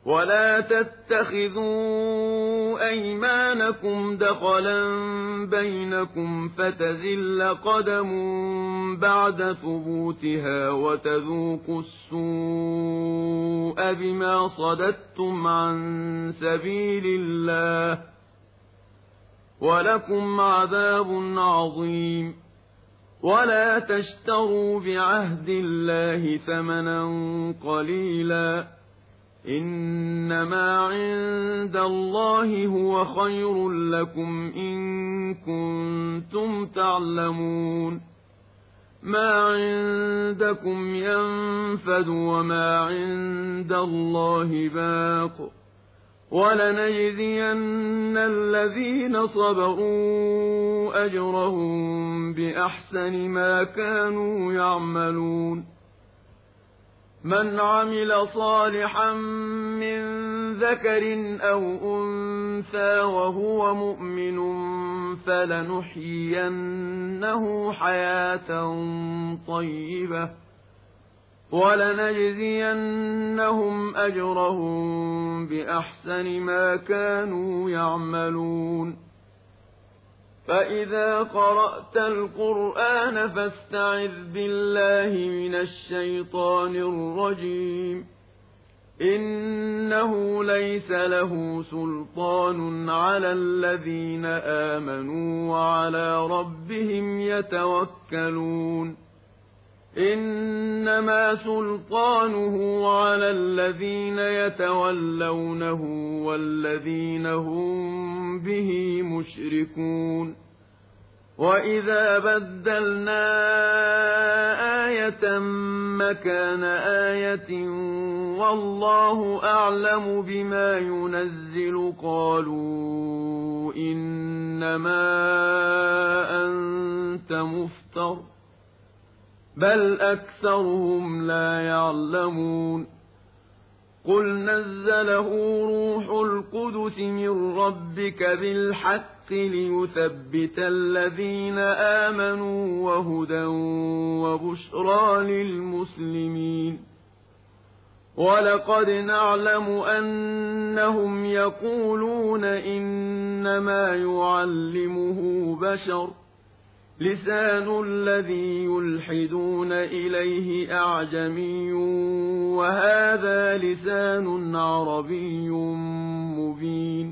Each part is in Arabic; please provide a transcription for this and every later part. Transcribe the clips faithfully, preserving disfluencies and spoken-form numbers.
ولا تتخذوا أيمانكم دخلا بينكم فتزل قدم بعد ثبوتها وتذوقوا السوء بما صددتم عن سبيل الله ولكم عذاب عظيم. ولا تشتروا بعهد الله ثمنا قليلا إنما عند الله هو خير لكم إن كنتم تعلمون. ما عندكم ينفد وما عند الله باق ولنجزين الذين صبروا أجرهم بأحسن ما كانوا يعملون. من عمل صالحا من ذكر أو أنثى وهو مؤمن فلنحيينه حياة طيبة ولنجزينهم أجرهم بأحسن ما كانوا يعملون. فإذا قرأت القرآن فاستعذ بالله من الشيطان الرجيم إنه ليس له سلطان على الذين آمنوا وعلى ربهم يتوكلون. إنما سلطانه على الذين يتولونه والذين هم به مشركون. وإذا بدلنا آية مكان آية والله أعلم بما ينزل قالوا إنما أنت مفتر بل أكثرهم لا يعلمون. قل نزله روح القدس من ربك بالحق ليثبت الذين آمنوا وهدى وبشرى للمسلمين. ولقد نعلم أنهم يقولون إنما يعلمه بشر لسان الذي يلحدون إليه أعجمي وهذا لسان عربي مبين.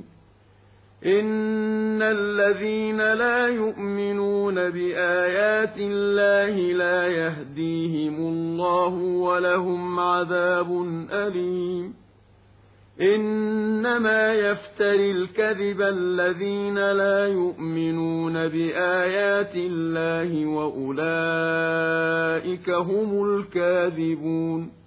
إن الذين لا يؤمنون بآيات الله لا يهديهم الله ولهم عذاب أليم. إنما يفتري الكذب الذين لا يؤمنون بآيات الله وأولئك هم الكاذبون.